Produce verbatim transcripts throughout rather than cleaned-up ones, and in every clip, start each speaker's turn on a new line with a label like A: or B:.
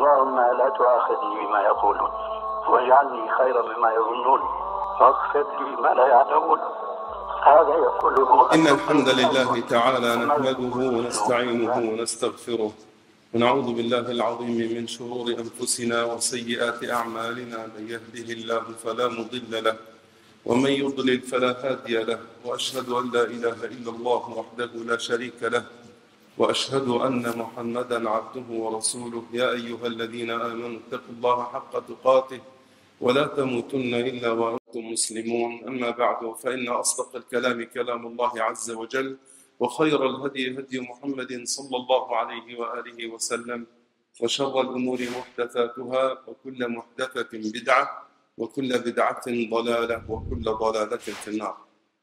A: اللهم لا تؤاخذني بما يقولون واجعلني خيرا مما يظنون واغفر لي ما لا يعلمون. هذا يقول
B: إن الحمد لله تعالى نحمده ونستعينه ونستغفره ونعوذ بالله العظيم من شرور أنفسنا وسيئات أعمالنا. من يهده الله فلا مضل له ومن يضلل فلا هادي له، وأشهد أن لا إله إلا الله وحده لا شريك له، وأشهد أن محمدًا عبده ورسوله. يا أيها الذين آمنوا اتقوا الله حق تقاته ولا تموتن إلا وأنتم مسلمون. أما بعد، فإن أصدق الكلام كلام الله عز وجل، وخير الهدي هدي محمد صلى الله عليه وآله وسلم، وشر الأمور محدثاتها، وكل محدثة بدعة، وكل بدعة ضلالة، وكل ضلالة في النار.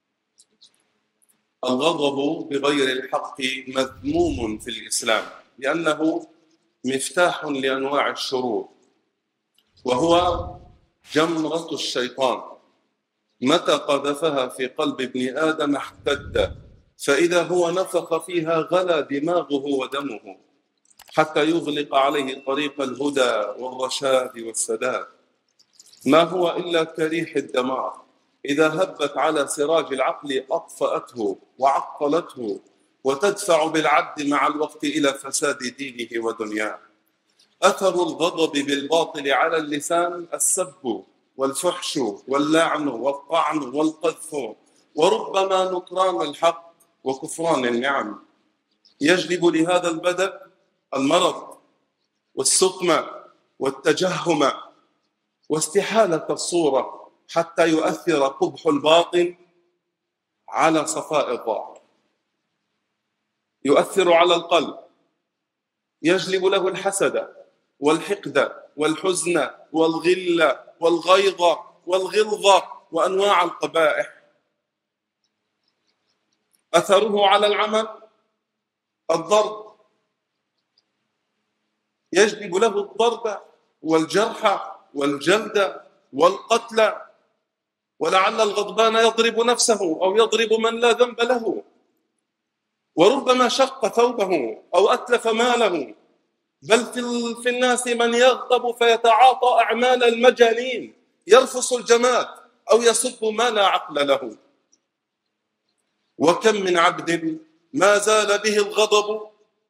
B: الغضب بغير الحق مذموم في الإسلام، لأنه مفتاح لأنواع الشرور، وهو جمرة الشيطان، متى قذفها في قلب ابن آدم احتد، فإذا هو نفخ فيها غلى دماغه ودمه حتى يغلق عليه طريق الهدى والرشاد والسداد. ما هو إلا كريح الدمار، إذا هبت على سراج العقل أطفأته وعطلته، وتدفع بالعبد مع الوقت إلى فساد دينه ودنياه. أثر الغضب بالباطل على اللسان السب والفحش واللعن والطعن والقذف، وربما نكران الحق وكفران النعم. يجلب لهذا البدن المرض والسقم والتجهم واستحالة الصورة، حتى يؤثر قبح الباطن على صفاء الظاهر، يؤثر على القلب، يجلب له الحسد والحقد والحزن والغل والغيظ والغلظة وأنواع القبائح. أثره على العمل الضرب، يجلب له الضرب والجرح والجلد والقتل، ولعل الغضبان يضرب نفسه أو يضرب من لا ذنب له، وربما شق ثوبه أو أتلف ماله. بل في الناس من يغضب فيتعاطى أعمال المجانين، يرفص الجماد أو يسب ما لا عقل له. وكم من عبد ما زال به الغضب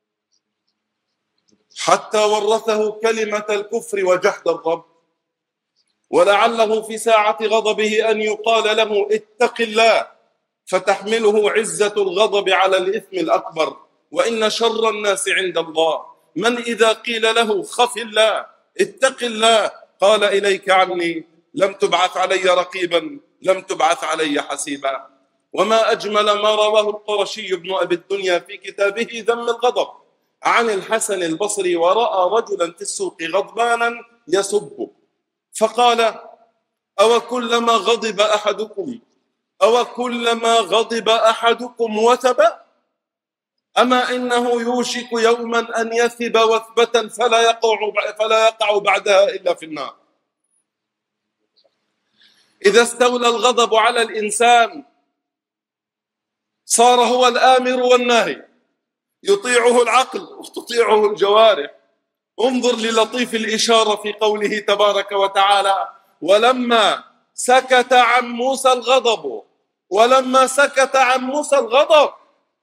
B: حتى ورثه كلمة الكفر وجحد الرب، ولعله في ساعة غضبه أن يقال له اتق الله، فتحمله عزة الغضب على الإثم الأكبر. وإن شر الناس عند الله من إذا قيل له خف الله اتق الله قال إليك عني، لم تبعث علي رقيبا، لم تبعث علي حسيبا. وما أجمل ما رواه القرشي بن أبي الدنيا في كتابه ذم الغضب عن الحسن البصري، ورأى رجلا في السوق غضبانا يسب، فقال أو كلما غضب أحدكم أو كلما غضب أحدكم وثب، أما إنه يوشك يوما أن يثب وثبة فلا يقع فلا يقع بعدها إلا في النار. إذا استولى الغضب على الإنسان صار هو الآمر والناهي، يطيعه العقل وتطيعه الجوارح. انظر للطيف الإشارة في قوله تبارك وتعالى ولما سكت عن موسى الغضب ولما سكت عن موسى الغضب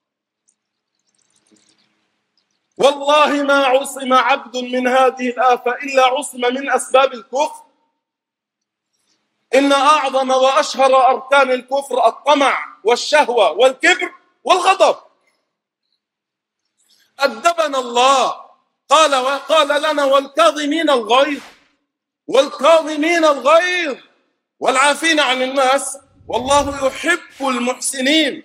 B: والله ما عصم عبد من هذه الآفة إلا عصم من أسباب الكفر. إن أعظم وأشهر أركان الكفر الطمع والشهوة والكبر والغضب. أدبنا الله، قال وقال لنا والكاظمين الغيظ والكاظمين الغيظ والعافين عن الناس والله يحب المحسنين.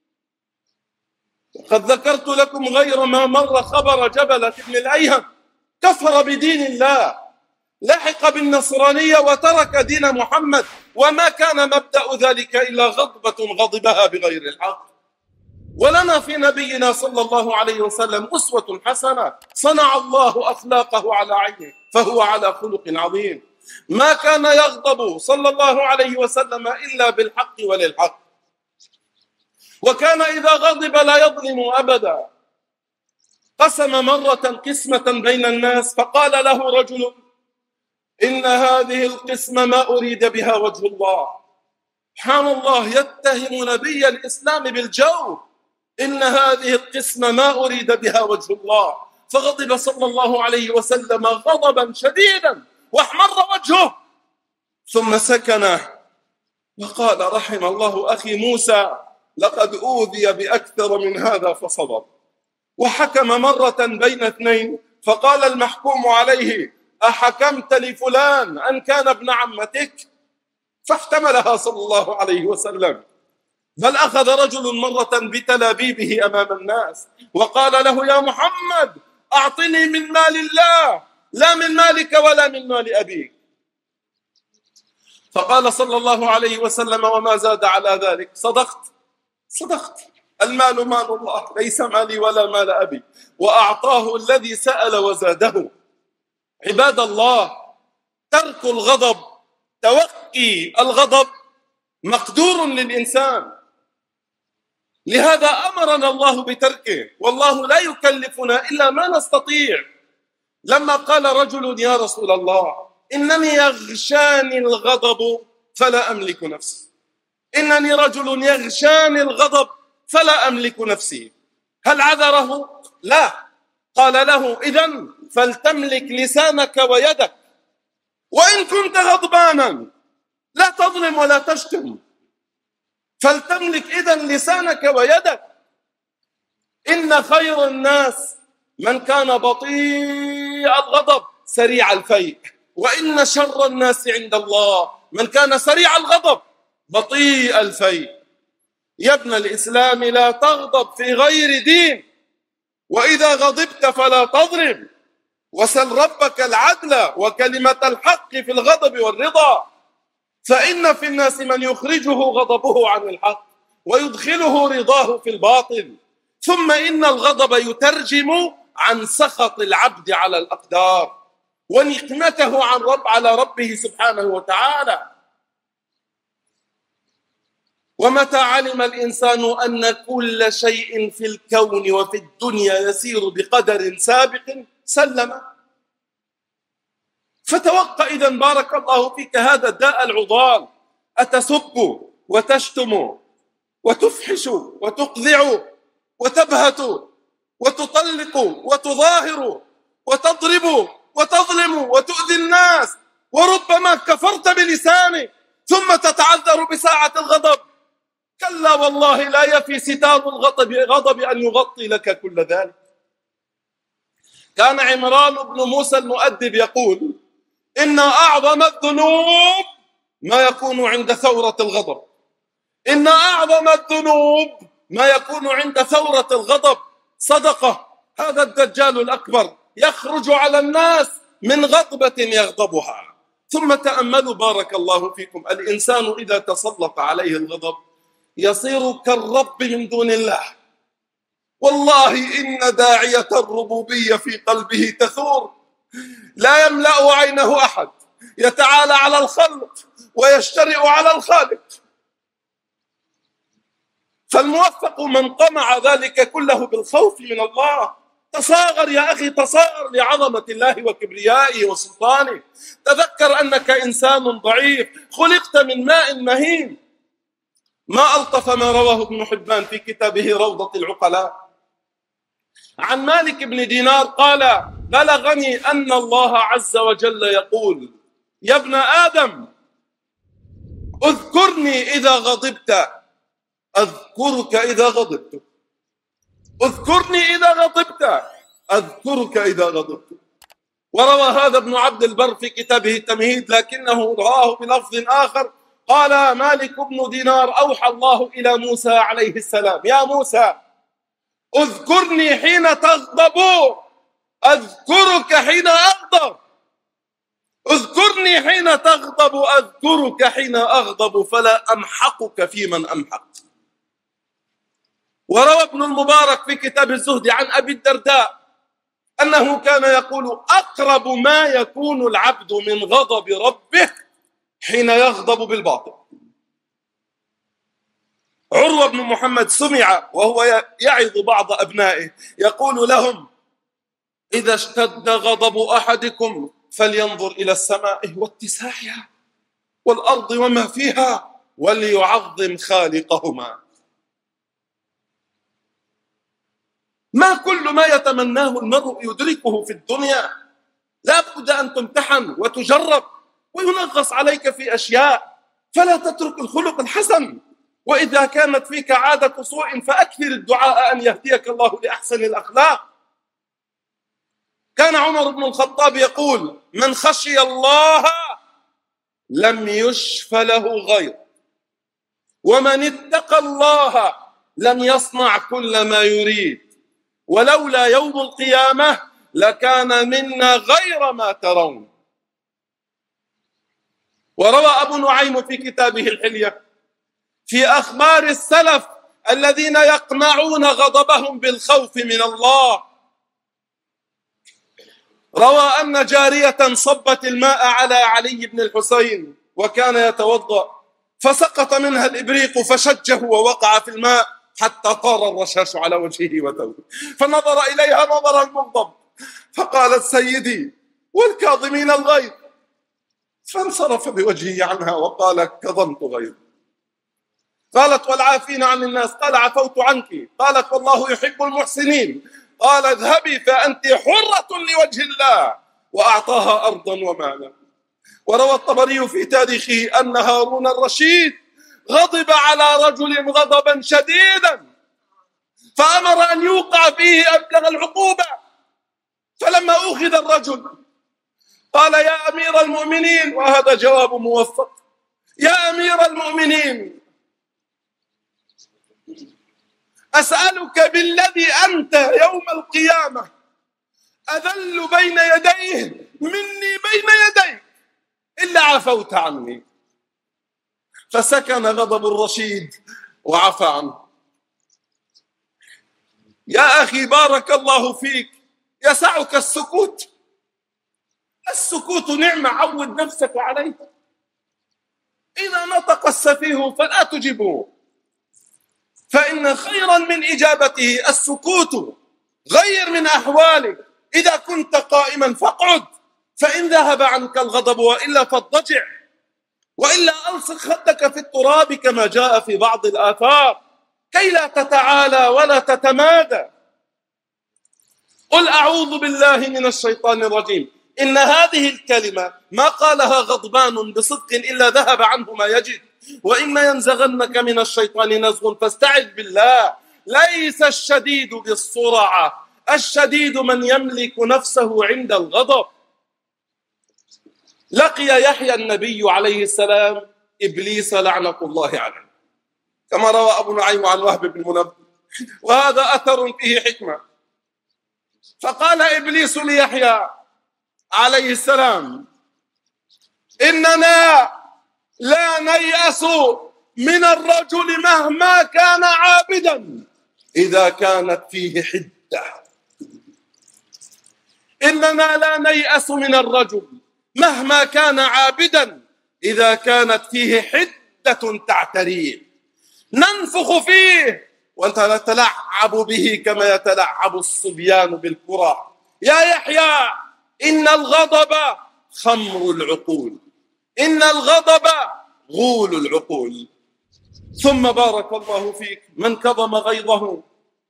B: قد ذكرت لكم غير ما مر خبر جبلة بن الأيهم، كفر بدين الله، لحق بالنصرانية وترك دين محمد، وما كان مبدأ ذلك إلا غضبة غضبها بغير الحق. ولنا في نبينا صلى الله عليه وسلم أسوة حسنة، صنع الله أخلاقه على عينه فهو على خلق عظيم. ما كان يغضب صلى الله عليه وسلم إلا بالحق وللحق، وكان إذا غضب لا يظلم أبدا، قسم مرة قسمة بين الناس فقال له رجل: إن هذه القسمة ما أريد بها وجه الله. سبحان الله، يتهم نبي الإسلام بالجور. إن هذه القسمة ما أريد بها وجه الله. فغضب صلى الله عليه وسلم غضبا شديدا واحمر وجهه، ثم سكن وقال: رحم الله أخي موسى، لقد أوذي بأكثر من هذا فصبر. وحكم مرة بين اثنين فقال المحكوم عليه: أحكمت لفلان أن كان ابن عمتك؟ فاحتملها صلى الله عليه وسلم. بل أخذ رجل مرة بتلابيبه أمام الناس وقال له: يا محمد، أعطني من مال الله لا من مالك ولا من مال أبيك. فقال صلى الله عليه وسلم: وما زاد على ذلك؟ صدقت صدقت، المال مال الله ليس مالي ولا مال أبي. وأعطاه الذي سأل وزاده. عباد الله، ترك الغضب، توقي الغضب مقدور للإنسان، لهذا أمرنا الله بتركه، والله لا يكلفنا إلا ما نستطيع. لما قال رجل: يا رسول الله، إنني يغشاني الغضب فلا أملك نفسي، إنني رجل يغشاني الغضب فلا أملك نفسي، هل عذره؟ لا. قال له: إذن فلتملك لسانك ويدك، وإن كنت غضبانا لا تظلم ولا تشتم، فلتملك إذن لسانك ويدك. إن خير الناس من كان بطيء الغضب سريع الفيء، وإن شر الناس عند الله من كان سريع الغضب بطيء الفيء. يا ابن الإسلام، لا تغضب في غير دين، وإذا غضبت فلا تضرب، وسل ربك العدل وكلمة الحق في الغضب والرضا، فإن في الناس من يخرجه غضبه عن الحق ويدخله رضاه في الباطل. ثم إن الغضب يترجم عن سخط العبد على الأقدار ونقمته عن رب على ربه سبحانه وتعالى. ومتى علم الإنسان أن كل شيء في الكون وفي الدنيا يسير بقدر سابق سلم. فتوقع إذن بارك الله فيك هذا الداء العضال، أتسب وتشتم وتفحش وتقذع وتبهت وتطلق وتظاهر وتضرب وتظلم وتؤذي الناس، وربما كفرت بلسانك ثم تتعذر بساعة الغضب. كلا والله، لا يفي ستار الغضب غضب أن يغطي لك كل ذلك. كان عمران بن موسى المؤدب يقول: إن أعظم الذنوب ما يكون عند ثورة الغضب، إن أعظم الذنوب ما يكون عند ثورة الغضب. صدقة، هذا الدجال الأكبر يخرج على الناس من غضبة يغضبها. ثم تأملوا بارك الله فيكم، الإنسان إذا تسلط عليه الغضب يصير كالرب من دون الله. والله إن داعية الربوبية في قلبه تثور، لا يملأ عينه أحد، يتعالى على الخلق ويشترئ على الخالق. فالموفق من قمع ذلك كله بالخوف من الله. تصاغر يا أخي، تصاغر لعظمة الله وكبريائه وسلطانه. تذكر أنك إنسان ضعيف، خلقت من ماء مهين. ما ألطف ما رواه ابن حبان في كتابه روضة العقلاء عن مالك بن دينار قال: بلغني أن الله عز وجل يقول: يا ابن آدم، اذكرني إذا غضبت أذكرك إذا غضبت، اذكرني إذا غضبت أذكرك إذا غضبت. وروى هذا ابن عبد البر في كتابه التمهيد، لكنه رواه بلفظ آخر. قال مالك بن دينار: أوحى الله إلى موسى عليه السلام: يا موسى، اذكرني حين تغضب أذكرك حين أغضب، اذكرني حين تغضب أذكرك حين أغضب، فلا أمحقك في من أمحق. وروى ابن المبارك في كتاب الزهد عن أبي الدرداء أنه كان يقول: أقرب ما يكون العبد من غضب ربه حين يغضب بالباطل. عروة بن محمد سمع وهو يعظ بعض أبنائه يقول لهم: إذا اشتد غضب أحدكم فلينظر إلى السماء واتساعها والأرض وما فيها وليعظم خالقهما. ما كل ما يتمناه المرء يدركه في الدنيا، لا بد أن تمتحن وتجرب وينغص عليك في أشياء، فلا تترك الخلق الحسن. وإذا كانت فيك عادة سوء فأكثر الدعاء أن يهديك الله لأحسن الأخلاق. كان عمر بن الخطاب يقول: من خشي الله لم يشف له غير، ومن اتقى الله لم يصنع كل ما يريد، ولولا يوم القيامة لكان منا غير ما ترون. وروى أبو نعيم في كتابه الحلية في أخبار السلف الذين يقنعون غضبهم بالخوف من الله، روى أن جارية صبت الماء على علي بن الحسين وكان يتوضأ، فسقط منها الإبريق فشجه ووقع في الماء حتى طار الرشاش على وجهه وثوبه، فنظر إليها نظرا مغضب فقالت: سيدي والكاظمين الغيظ، فانصرف بوجهه عنها وقال: كظمت غيظ. قالت: والعافين عن الناس، قال: عفوت عنك. قالت: والله يحب المحسنين. قال: اذهبي فأنت حرة لوجه الله، وأعطاها أرضا ومالا. وروى الطبري في تاريخه أن هارون الرشيد غضب على رجل غضبا شديدا فأمر أن يوقع فيه أبلغ العقوبة، فلما أخذ الرجل قال: يا أمير المؤمنين، وهذا جواب موفق، يا أمير المؤمنين أسألك بالذي أنت يوم القيامة أذل بين يديه مني بين يديك إلا عفوت عني. فسكن غضب الرشيد وعفى عنه. يا أخي بارك الله فيك، يسعك السكوت. السكوت نعمة، عود نفسك عليه. إذا نطق السفيه فلا تجبه، فإن خيرا من إجابته السكوت. غير من أحوالك، إذا كنت قائما فاقعد، فإن ذهب عنك الغضب وإلا فاضطجع، وإلا ألصق خدك في التراب كما جاء في بعض الآثار كي لا تتعالى ولا تتمادى. قل أعوذ بالله من الشيطان الرجيم. إن هذه الكلمة ما قالها غضبان بصدق إلا ذهب عنه ما يجد. وإما ينزغنك من الشيطان نزغ فاستعذ بالله. ليس الشديد بالسرعة، الشديد من يملك نفسه عند الغضب. لقي يحيى النبي عليه السلام إبليس لعنة الله عليه، كما روى أبو نعيم عن وهب بن منبه، وهذا أثر فيه حكمة. فقال إبليس ليحيى عليه السلام: إننا لا نيأس من الرجل مهما كان عابدا إذا كانت فيه حدة. إننا لا نيأس من الرجل مهما كان عابدا إذا كانت فيه حدة تعتريه. ننفخ فيه ونتلعب به كما يتلعب الصبيان بالكرة. يا يحيى إن الغضب خمر العقول، إن الغضب غول العقول. ثم بارك الله فيك، من كظم غيظه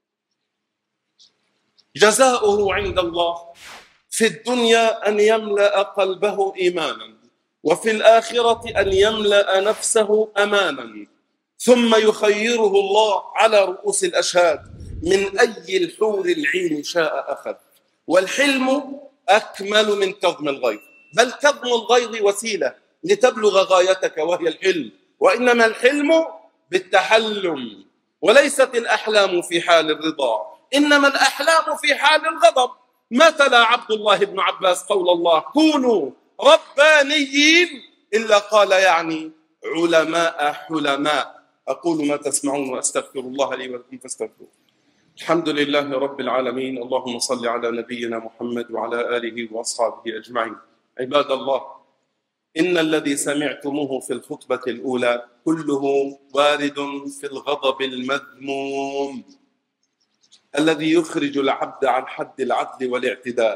B: جزاؤه عند الله في الدنيا أن يملأ قلبه إيمانا، وفي الآخرة أن يملأ نفسه أمانا، ثم يخيره الله على رؤوس الأشهاد من أي الحور العين شاء أخذ. والحلم أكمل من كظم الغيظ، بل كظم الغيظ وسيلة لتبلغ غايتك وهي الحلم، وإنما الحلم بالتحلم، وليست الأحلام في حال الرضا، إنما الأحلام في حال الغضب. مثل عبد الله بن عباس قول الله: كونوا ربانيين، إلا قال يعني علماء حلماء. أقول ما تسمعون وأستغفر الله لي ولكم فاستغفروه. الحمد لله رب العالمين، اللهم صل على نبينا محمد وعلى آله وأصحابه أجمعين. عباد الله، إن الذي سمعتموه في الخطبة الأولى كله وارد في الغضب المذموم، الذي يخرج العبد عن حد العدل والاعتدال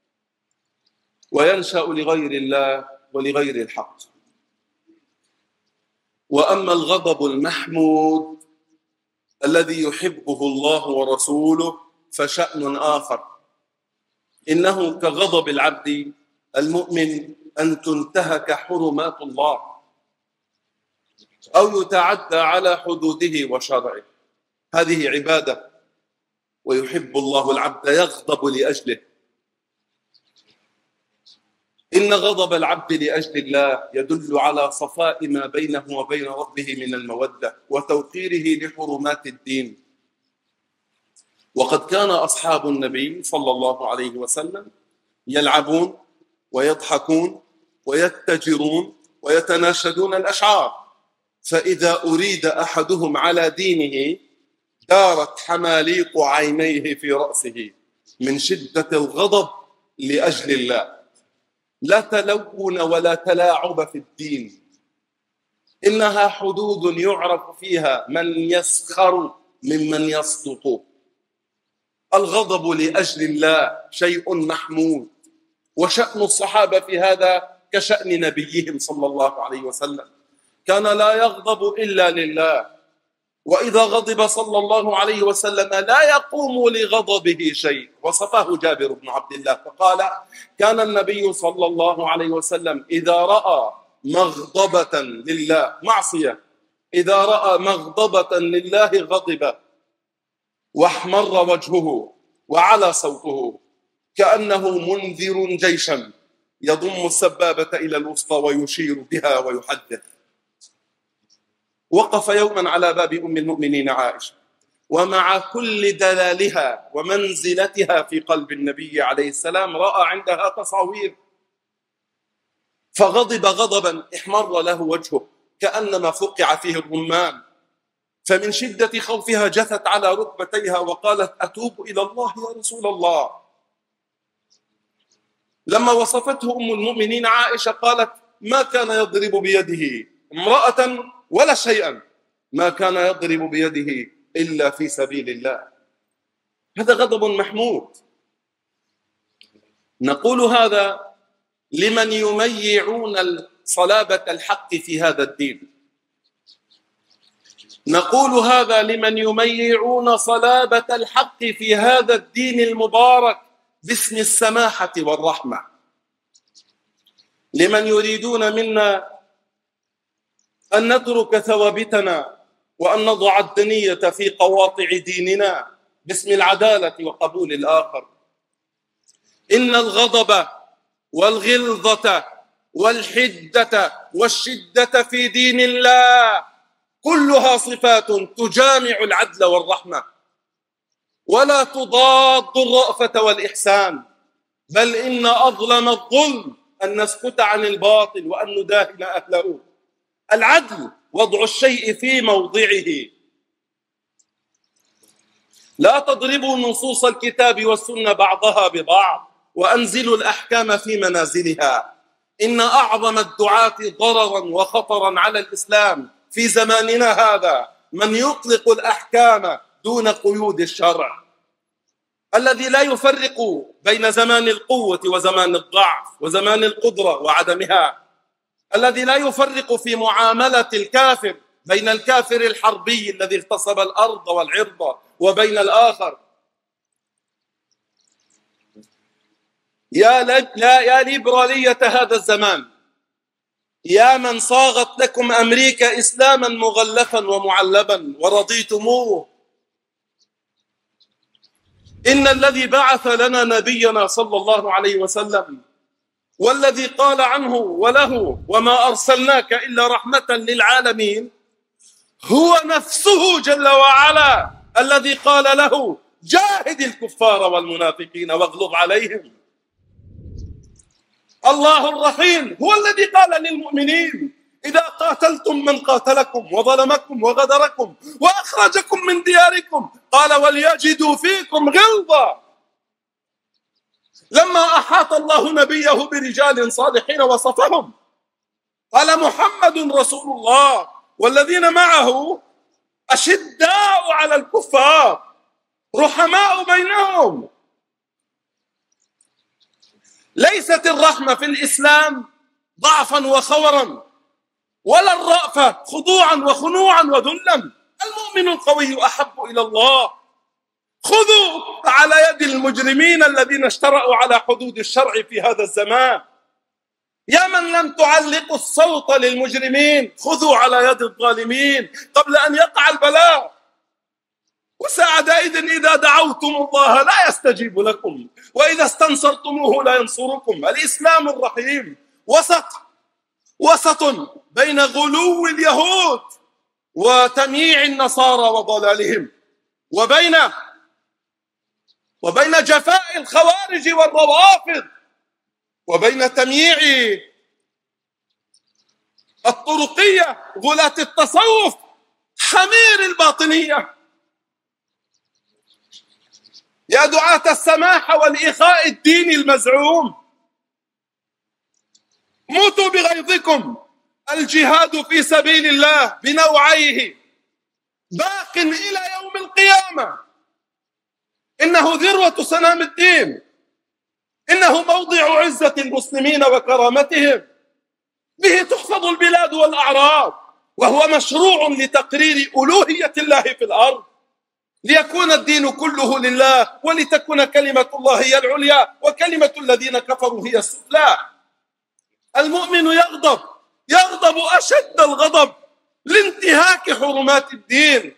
B: وينشأ لغير الله ولغير الحق. وأما الغضب المحمود الذي يحبه الله ورسوله فشأن آخر، إنه كغضب العبد المؤمن أن تنتهك حرمات الله أو يتعدى على حدوده وشرعه، هذه عبادة ويحب الله العبد يغضب لأجله. إن غضب العبد لأجل الله يدل على صفاء ما بينه وبين ربه من المودة وتوقيره لحرمات الدين. وقد كان أصحاب النبي صلى الله عليه وسلم يلعبون ويضحكون ويتجرون ويتناشدون الأشعار، فإذا أريد أحدهم على دينه دارت حماليق عينيه في رأسه من شدة الغضب لأجل الله. لا تلون ولا تلاعب في الدين، إنها حدود يعرف فيها من يسخر ممن يصدق. الغضب لأجل الله شيء محمود، وشأن الصحابة في هذا كشأن نبيهم صلى الله عليه وسلم، كان لا يغضب إلا لله، وإذا غضب صلى الله عليه وسلم لا يقوم لغضبه شيء. وصفه جابر بن عبد الله فقال: كان النبي صلى الله عليه وسلم إذا رأى مغضبة لله معصية إذا رأى مغضبة لله غضب واحمر وجهه وعلى صوته كأنه منذر جيشا يضم السبابة إلى الوسطى ويشير بها ويحدث. وقف يوما على باب أم المؤمنين عائشة، ومع كل دلالها ومنزلتها في قلب النبي عليه السلام رأى عندها تصاوير، فغضب غضبا احمر له وجهه كأنما فقع فيه الرمان، فمن شدة خوفها جثت على ركبتيها وقالت: أتوب إلى الله يا رسول الله. لما وصفته أم المؤمنين عائشة قالت: ما كان يضرب بيده امرأة ولا شيئا، ما كان يضرب بيده إلا في سبيل الله. هذا غضب محمود. نقول هذا لمن يميعون صلابة الحق في هذا الدين، نقول هذا لمن يميعون صلابة الحق في هذا الدين المبارك باسم السماحة والرحمة، لمن يريدون منا أن نترك ثوابتنا وأن نضع الدنية في قواطع ديننا باسم العدالة وقبول الآخر. إن الغضب والغلظة والحدة والشدة في دين الله كلها صفات تجامع العدل والرحمة ولا تضاد الرأفة والإحسان، بل إن أظلم الظلم أن نسكت عن الباطل وأن نداهن أهله. العدل وضع الشيء في موضعه. لا تضربوا نصوص الكتاب والسنة بعضها ببعض وأنزلوا الأحكام في منازلها. إن أعظم الدعاة ضررا وخطرا على الإسلام في زماننا هذا من يطلق الأحكام دون قيود الشرع، الذي لا يفرق بين زمان القوة وزمان الضعف وزمان القدرة وعدمها، الذي لا يفرق في معاملة الكافر بين الكافر الحربي الذي اغتصب الأرض والعرض وبين الآخر. يا لا يا ليبرالية هذا الزمان، يا من صاغت لكم أمريكا إسلاما مغلفا ومعلبا ورضيتموه، إن الذي بعث لنا نبينا صلى الله عليه وسلم والذي قال عنه وله وما أرسلناك إلا رحمة للعالمين هو نفسه جل وعلا الذي قال له: جاهد الكفار والمنافقين واغلظ عليهم. الله الرحيم هو الذي قال للمؤمنين: إذا قاتلتم من قاتلكم وظلمكم وغدركم وأخرجكم من دياركم قال: وليجدوا فيكم غلظة. لما أحاط الله نبيه برجال صالحين وصفهم قال: محمد رسول الله والذين معه أشداء على الكفار رحماء بينهم. ليست الرحمة في الإسلام ضعفا وخورا، ولا الرأفة خضوعا وخنوعا وذلا. المؤمن القوي أحب إلى الله. خذوا على يد المجرمين الذين اشترأوا على حدود الشرع في هذا الزمان. يا من لم تعلقوا الصوت للمجرمين، خذوا على يد الظالمين قبل أن يقع البلاء. وساعدئذ إذا دعوتم الله لا يستجيب لكم، وإذا استنصرتموه لا ينصركم. الإسلام الرحيم وسط وسط بين غلو اليهود وتمييع النصارى وضلالهم، وبين وبين جفاء الخوارج والروافض، وبين تمييع الطرقية غلاة التصوف حمير الباطنية. يا دعاة السماحة والإخاء الديني المزعوم، موتوا بغيظكم. الجهاد في سبيل الله بنوعيه باق إلى يوم القيامة. إنه ذروة سنام الدين، إنه موضع عزة المسلمين وكرامتهم، به تحفظ البلاد والأعراض، وهو مشروع لتقرير ألوهية الله في الأرض، ليكون الدين كله لله، ولتكون كلمة الله هي العليا وكلمة الذين كفروا هي السفلى. المؤمن يغضب يغضب أشد الغضب لانتهاك حرمات الدين.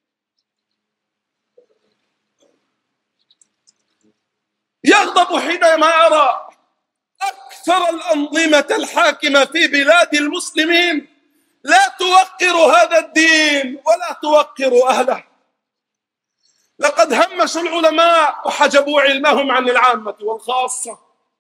B: يغضب حينما يرى أكثر الأنظمة الحاكمة في بلاد المسلمين لا توقر هذا الدين ولا توقر أهله. لقد همشوا العلماء وحجبوا علمهم عن العامة والخاصة.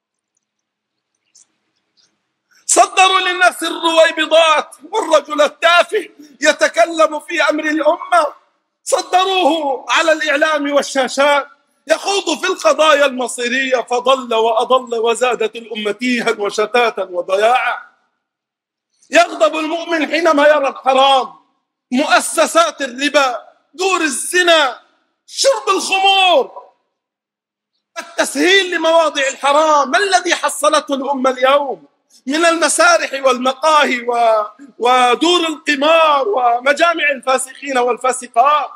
B: صدروا للناس الرويبضات، والرجل التافه يتكلم في أمر الأمة صدروه على الإعلام والشاشات يخوض في القضايا المصيرية، فضل وأضل وزادت الأمة تيها وشتاتا وضياعا. يغضب المؤمن حينما يرى الحرام، مؤسسات الربا، دور الزنا، شرب الخمور، التسهيل لمواضع الحرام. ما الذي حصلته الأمة اليوم من المسارح والمقاهي ودور القمار ومجامع الفاسقين والفاسقات؟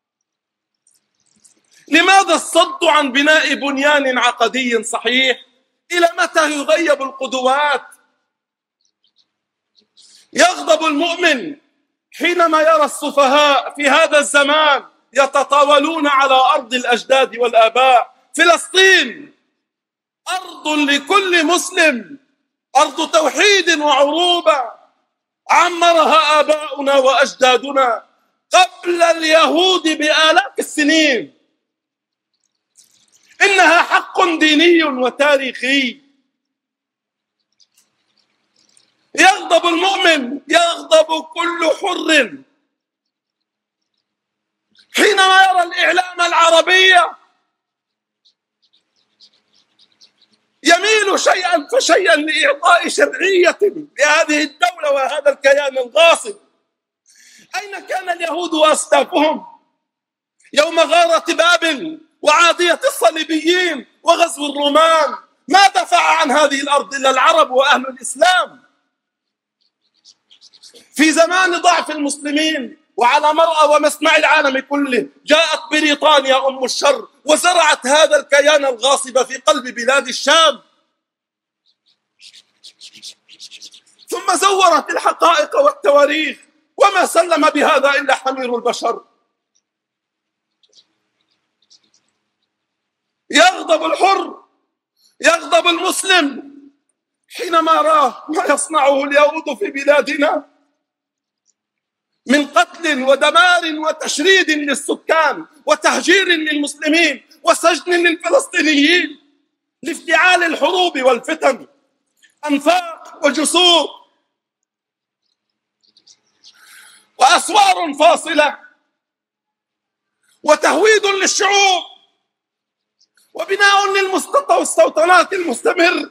B: لماذا الصد عن بناء بنيان عقدي صحيح؟ إلى متى يغيب القدوات؟ يغضب المؤمن حينما يرى السفهاء في هذا الزمان يتطاولون على أرض الأجداد والآباء. فلسطين أرض لكل مسلم، أرض توحيد وعروبة، عمرها آباؤنا وأجدادنا قبل اليهود بآلاف السنين. إنها حق ديني وتاريخي. يغضب المؤمن، يغضب كل حر حينما يرى الإعلام العربي يميل شيئا فشيئا لإعطاء شرعية لهذه الدولة وهذا الكيان الغاصب. أين كان اليهود وأسلافهم يوم غارة بابل وعادية الصليبيين وغزو الرومان؟ ما دفع عن هذه الأرض إلا العرب وأهل الإسلام. في زمان ضعف المسلمين وعلى مرأى ومسمع العالم كله جاءت بريطانيا أم الشر وزرعت هذا الكيان الغاصب في قلب بلاد الشام، ثم زورت الحقائق والتواريخ، وما سلم بهذا إلا حمير البشر. يغضب الحر، يغضب المسلم حينما راه ما يصنعه اليهود في بلادنا من قتل ودمار وتشريد للسكان وتهجير للمسلمين وسجن للفلسطينيين لافتعال الحروب والفتن، أنفاق وجسور وأسوار فاصلة وتهويد للشعوب وبناء للمستوطنات المستمر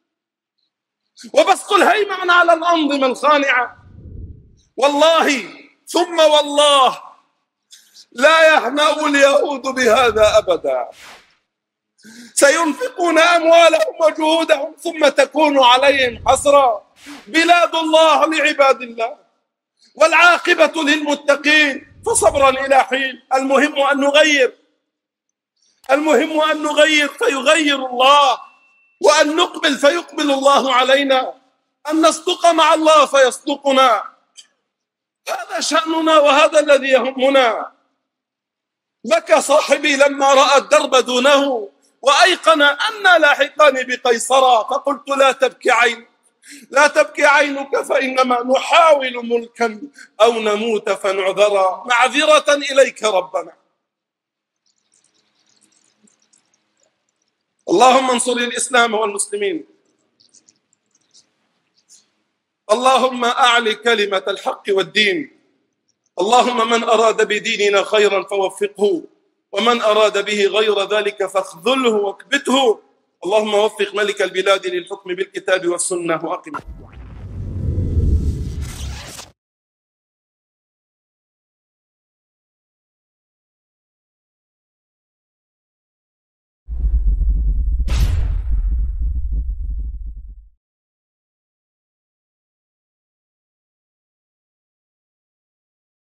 B: وبسط الهيمنة على الأنظمة الخانعة. والله ثم والله لا يهنأ اليهود بهذا أبدا. سينفقون أموالهم وجهودهم ثم تكون عليهم حسرة. بلاد الله لعباد الله والعاقبة للمتقين، فصبرا إلى حين. المهم أن نغير، المهم أن نغير فيغير الله، وأن نقبل فيقبل الله علينا، أن نصدق مع الله فيصدقنا. هذا شأننا وهذا الذي يهمنا. بكى صاحبي لما رأى الدرب دونه وأيقن أن لاحقان بقيصرا، فقلت لا تبكي عينك، لا تبكي عينك، فإنما نحاول ملكا أو نموت فنعذرا. معذرة إليك ربنا. اللهم انصر الإسلام والمسلمين. اللهم أعل كلمة الحق والدين. اللهم من أراد بديننا خيرا فوفقه، ومن أراد به غير ذلك فاخذله واكبته. اللهم وفق ملك البلاد للحكم بالكتاب والسنة وأقم